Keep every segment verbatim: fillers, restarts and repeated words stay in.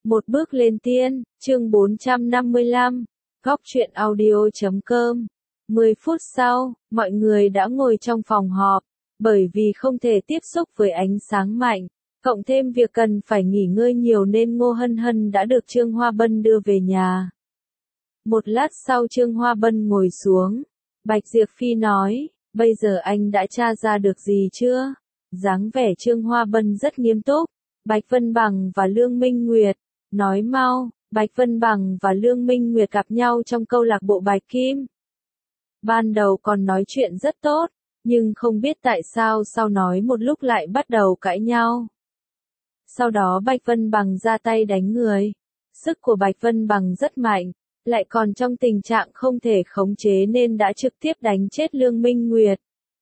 Một bước lên tiên, chương bốn trăm năm mươi lăm, góc truyện audio chấm com. mười phút sau, mọi người đã ngồi trong phòng họp, bởi vì không thể tiếp xúc với ánh sáng mạnh, cộng thêm việc cần phải nghỉ ngơi nhiều nên Ngô Hân Hân đã được Trương Hoa Bân đưa về nhà. Một lát sau Trương Hoa Bân ngồi xuống, Bạch Diệp Phi nói, bây giờ anh đã tra ra được gì chưa? Dáng vẻ Trương Hoa Bân rất nghiêm túc. Bạch Vân Bằng và Lương Minh Nguyệt, nói mau. Bạch Vân Bằng và Lương Minh Nguyệt gặp nhau trong câu lạc bộ Bạch Kim. Ban đầu còn nói chuyện rất tốt, nhưng không biết tại sao sau nói một lúc lại bắt đầu cãi nhau. Sau đó Bạch Vân Bằng ra tay đánh người. Sức của Bạch Vân Bằng rất mạnh, lại còn trong tình trạng không thể khống chế nên đã trực tiếp đánh chết Lương Minh Nguyệt.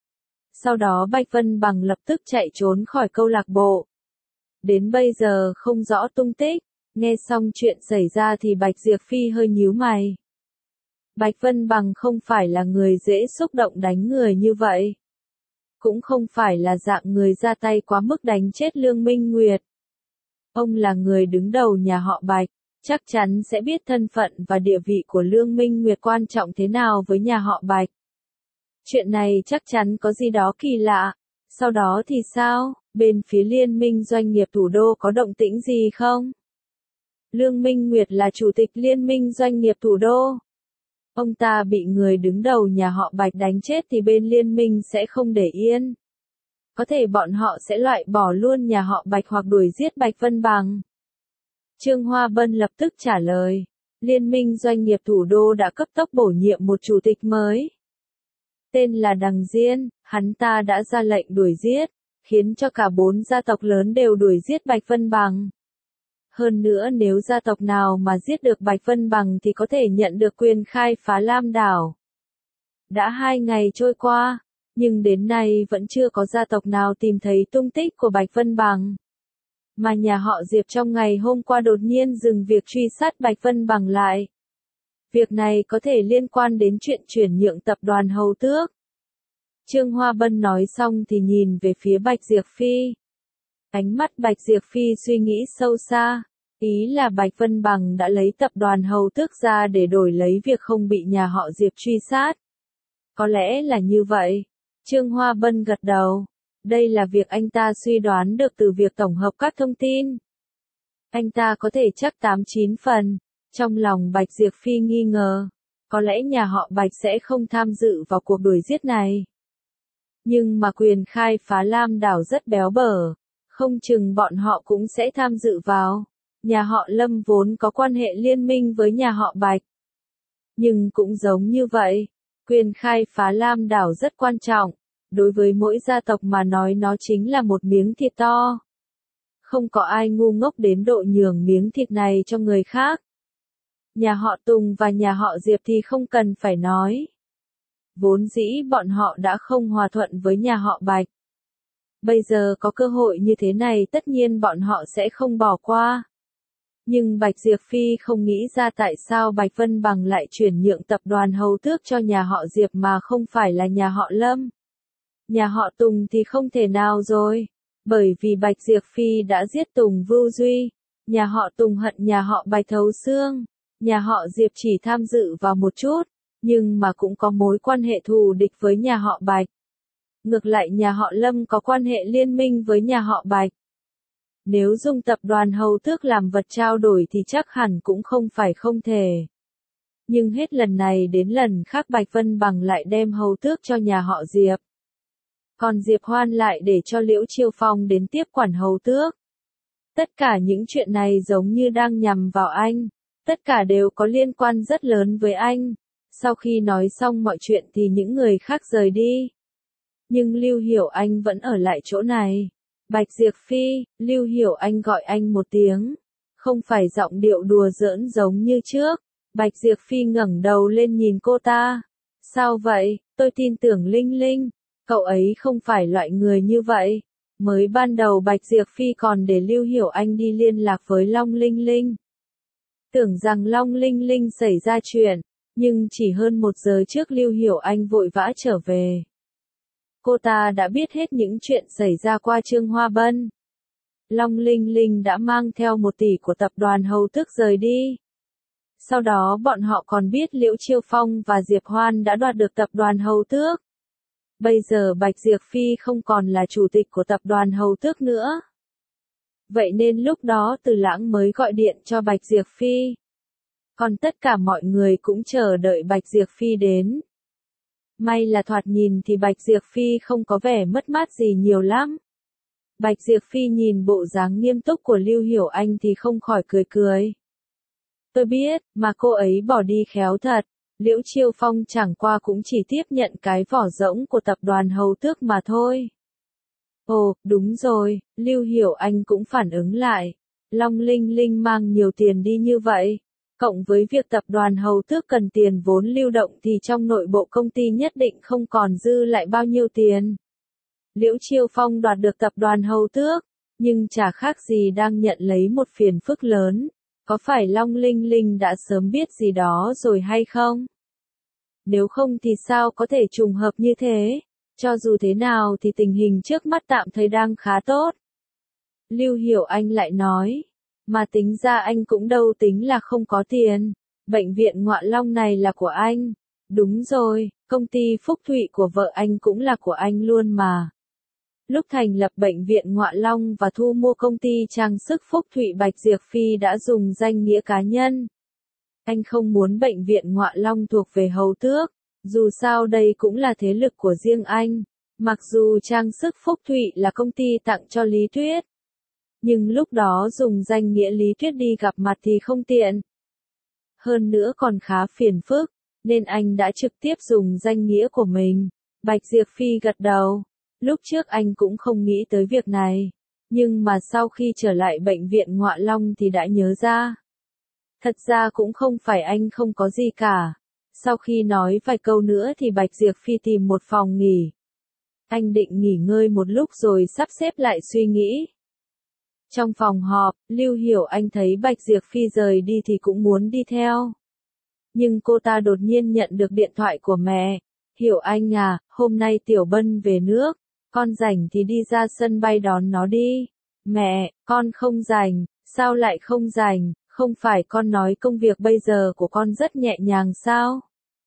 Sau đó Bạch Vân Bằng lập tức chạy trốn khỏi câu lạc bộ. Đến bây giờ không rõ tung tích, nghe xong chuyện xảy ra thì Bạch Diệp Phi hơi nhíu mày. Bạch Vân Bằng không phải là người dễ xúc động đánh người như vậy. Cũng không phải là dạng người ra tay quá mức đánh chết Lương Minh Nguyệt. Ông là người đứng đầu nhà họ Bạch, chắc chắn sẽ biết thân phận và địa vị của Lương Minh Nguyệt quan trọng thế nào với nhà họ Bạch. Chuyện này chắc chắn có gì đó kỳ lạ. Sau đó thì sao? Bên phía Liên minh doanh nghiệp thủ đô có động tĩnh gì không? Lương Minh Nguyệt là chủ tịch Liên minh doanh nghiệp thủ đô. Ông ta bị người đứng đầu nhà họ Bạch đánh chết thì bên Liên minh sẽ không để yên. Có thể bọn họ sẽ loại bỏ luôn nhà họ Bạch hoặc đuổi giết Bạch Vân Bằng. Trương Hoa Bân lập tức trả lời. Liên minh doanh nghiệp thủ đô đã cấp tốc bổ nhiệm một chủ tịch mới. Tên là Đằng Diên, hắn ta đã ra lệnh đuổi giết, khiến cho cả bốn gia tộc lớn đều đuổi giết Bạch Vân Bằng. Hơn nữa nếu gia tộc nào mà giết được Bạch Vân Bằng thì có thể nhận được quyền khai phá Lam Đảo. Đã hai ngày trôi qua, nhưng đến nay vẫn chưa có gia tộc nào tìm thấy tung tích của Bạch Vân Bằng. Mà nhà họ Diệp trong ngày hôm qua đột nhiên dừng việc truy sát Bạch Vân Bằng lại. Việc này có thể liên quan đến chuyện chuyển nhượng tập đoàn Hầu Tước. Trương Hoa Bân nói xong thì nhìn về phía Bạch Diệp Phi. Ánh mắt Bạch Diệp Phi suy nghĩ sâu xa, ý là Bạch Vân Bằng đã lấy tập đoàn Hầu Tước ra để đổi lấy việc không bị nhà họ Diệp truy sát. Có lẽ là như vậy. Trương Hoa Bân gật đầu. Đây là việc anh ta suy đoán được từ việc tổng hợp các thông tin. Anh ta có thể chắc tám chín phần. Trong lòng Bạch Diệp Phi nghi ngờ, có lẽ nhà họ Bạch sẽ không tham dự vào cuộc đuổi giết này. Nhưng mà quyền khai phá Lam Đảo rất béo bở, không chừng bọn họ cũng sẽ tham dự vào. Nhà họ Lâm vốn có quan hệ liên minh với nhà họ Bạch. Nhưng cũng giống như vậy, quyền khai phá Lam Đảo rất quan trọng, đối với mỗi gia tộc mà nói nó chính là một miếng thịt to. Không có ai ngu ngốc đến độ nhường miếng thịt này cho người khác. Nhà họ Tùng và nhà họ Diệp thì không cần phải nói. Vốn dĩ bọn họ đã không hòa thuận với nhà họ Bạch. Bây giờ có cơ hội như thế này tất nhiên bọn họ sẽ không bỏ qua. Nhưng Bạch Diệp Phi không nghĩ ra tại sao Bạch Vân Bằng lại chuyển nhượng tập đoàn Hầu Tước cho nhà họ Diệp mà không phải là nhà họ Lâm. Nhà họ Tùng thì không thể nào rồi. Bởi vì Bạch Diệp Phi đã giết Tùng Vưu Duy. Nhà họ Tùng hận nhà họ Bạch thấu xương. Nhà họ Diệp chỉ tham dự vào một chút, nhưng mà cũng có mối quan hệ thù địch với nhà họ Bạch. Ngược lại nhà họ Lâm có quan hệ liên minh với nhà họ Bạch. Nếu dùng tập đoàn Hầu Tước làm vật trao đổi thì chắc hẳn cũng không phải không thể. Nhưng hết lần này đến lần khác Bạch Vân Bằng lại đem Hầu Tước cho nhà họ Diệp. Còn Diệp Hoan lại để cho Liễu Chiêu Phong đến tiếp quản Hầu Tước. Tất cả những chuyện này giống như đang nhằm vào anh. Tất cả đều có liên quan rất lớn với anh. Sau khi nói xong mọi chuyện thì những người khác rời đi. Nhưng Lưu Hiểu Anh vẫn ở lại chỗ này. Bạch Diệp Phi, Lưu Hiểu Anh gọi anh một tiếng. Không phải giọng điệu đùa giỡn giống như trước. Bạch Diệp Phi ngẩng đầu lên nhìn cô ta. Sao vậy? Tôi tin tưởng Linh Linh. Cậu ấy không phải loại người như vậy. Mới ban đầu Bạch Diệp Phi còn để Lưu Hiểu Anh đi liên lạc với Long Linh Linh. Tưởng rằng Long Linh Linh xảy ra chuyện, nhưng chỉ hơn một giờ trước Lưu Hiểu Anh vội vã trở về. Cô ta đã biết hết những chuyện xảy ra qua Trương Hoa Bân. Long Linh Linh đã mang theo một tỷ của tập đoàn Hầu Tước rời đi. Sau đó bọn họ còn biết Liễu Chiêu Phong và Diệp Hoan đã đoạt được tập đoàn Hầu Tước. Bây giờ Bạch Diệp Phi không còn là chủ tịch của tập đoàn Hầu Tước nữa. Vậy nên lúc đó Từ Lãng mới gọi điện cho Bạch Diệp Phi. Còn tất cả mọi người cũng chờ đợi Bạch Diệp Phi đến. May là thoạt nhìn thì Bạch Diệp Phi không có vẻ mất mát gì nhiều lắm. Bạch Diệp Phi nhìn bộ dáng nghiêm túc của Lưu Hiểu Anh thì không khỏi cười cười. Tôi biết, mà cô ấy bỏ đi khéo thật. Liễu Chiêu Phong chẳng qua cũng chỉ tiếp nhận cái vỏ rỗng của tập đoàn Hầu Tước mà thôi. Ồ, đúng rồi, Lưu Hiểu Anh cũng phản ứng lại. Long Linh Linh mang nhiều tiền đi như vậy. Cộng với việc tập đoàn Hầu Tước cần tiền vốn lưu động thì trong nội bộ công ty nhất định không còn dư lại bao nhiêu tiền. Liễu Chiêu Phong đoạt được tập đoàn Hầu Tước, nhưng chả khác gì đang nhận lấy một phiền phức lớn. Có phải Long Linh Linh đã sớm biết gì đó rồi hay không? Nếu không thì sao có thể trùng hợp như thế? Cho dù thế nào thì tình hình trước mắt tạm thời đang khá tốt. Lưu Hiểu Anh lại nói, mà tính ra anh cũng đâu tính là không có tiền. Bệnh viện Ngọa Long này là của anh. Đúng rồi, công ty Phúc Thụy của vợ anh cũng là của anh luôn mà. Lúc thành lập bệnh viện Ngọa Long và thu mua công ty trang sức Phúc Thụy, Bạch Diệp Phi đã dùng danh nghĩa cá nhân. Anh không muốn bệnh viện Ngọa Long thuộc về Hầu Tước, dù sao đây cũng là thế lực của riêng anh. Mặc dù trang sức Phúc Thụy là công ty tặng cho Lý Tuyết, nhưng lúc đó dùng danh nghĩa Lý Tuyết đi gặp mặt thì không tiện. Hơn nữa còn khá phiền phức, nên anh đã trực tiếp dùng danh nghĩa của mình. Bạch Diệp Phi gật đầu. Lúc trước anh cũng không nghĩ tới việc này, nhưng mà sau khi trở lại bệnh viện Ngọa Long thì đã nhớ ra. Thật ra cũng không phải anh không có gì cả. Sau khi nói vài câu nữa thì Bạch Diệp Phi tìm một phòng nghỉ. Anh định nghỉ ngơi một lúc rồi sắp xếp lại suy nghĩ. Trong phòng họp, Lưu Hiểu Anh thấy Bạch Diệp Phi rời đi thì cũng muốn đi theo. Nhưng cô ta đột nhiên nhận được điện thoại của mẹ. Hiểu Anh à, hôm nay Tiểu Bân về nước. Con rảnh thì đi ra sân bay đón nó đi. Mẹ, con không rảnh. Sao lại không rảnh? Không phải con nói công việc bây giờ của con rất nhẹ nhàng sao?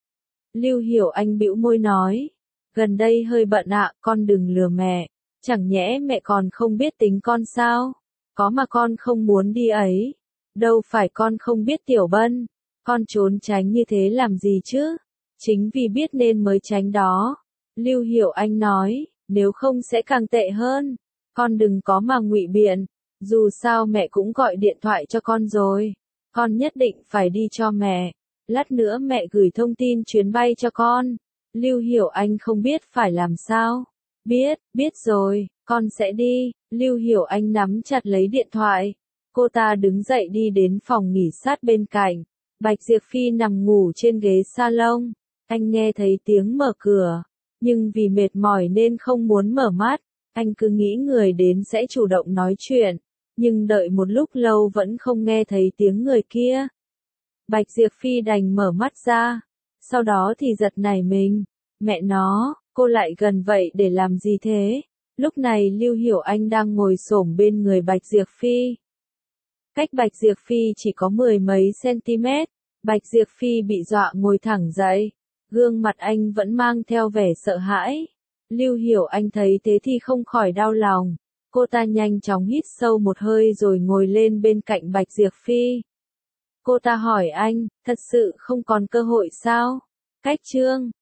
Lưu Hiểu Anh bĩu môi nói. Gần đây hơi bận ạ, con đừng lừa mẹ. Chẳng nhẽ mẹ còn không biết tính con sao? Có mà con không muốn đi ấy. Đâu phải con không biết Tiểu Bân. Con trốn tránh như thế làm gì chứ? Chính vì biết nên mới tránh đó. Lưu Hiểu Anh nói, nếu không sẽ càng tệ hơn. Con đừng có mà ngụy biện. Dù sao mẹ cũng gọi điện thoại cho con rồi. Con nhất định phải đi cho mẹ. Lát nữa mẹ gửi thông tin chuyến bay cho con. Lưu Hiểu Anh không biết phải làm sao. Biết, biết rồi, con sẽ đi. Lưu Hiểu Anh nắm chặt lấy điện thoại. Cô ta đứng dậy đi đến phòng nghỉ sát bên cạnh. Bạch Diệp Phi nằm ngủ trên ghế salon. Anh nghe thấy tiếng mở cửa. Nhưng vì mệt mỏi nên không muốn mở mắt. Anh cứ nghĩ người đến sẽ chủ động nói chuyện. Nhưng đợi một lúc lâu vẫn không nghe thấy tiếng người kia. Bạch Diệp Phi đành mở mắt ra. Sau đó thì giật nảy mình. Mẹ nó, cô lại gần vậy để làm gì thế? Lúc này Lưu Hiểu Anh đang ngồi xổm bên người Bạch Diệp Phi. Cách Bạch Diệp Phi chỉ có mười mấy cm. Bạch Diệp Phi bị dọa ngồi thẳng dậy. Gương mặt anh vẫn mang theo vẻ sợ hãi. Lưu Hiểu Anh thấy thế thì không khỏi đau lòng. Cô ta nhanh chóng hít sâu một hơi rồi ngồi lên bên cạnh Bạch Diệp Phi. Cô ta hỏi anh, thật sự không còn cơ hội sao? Cách chương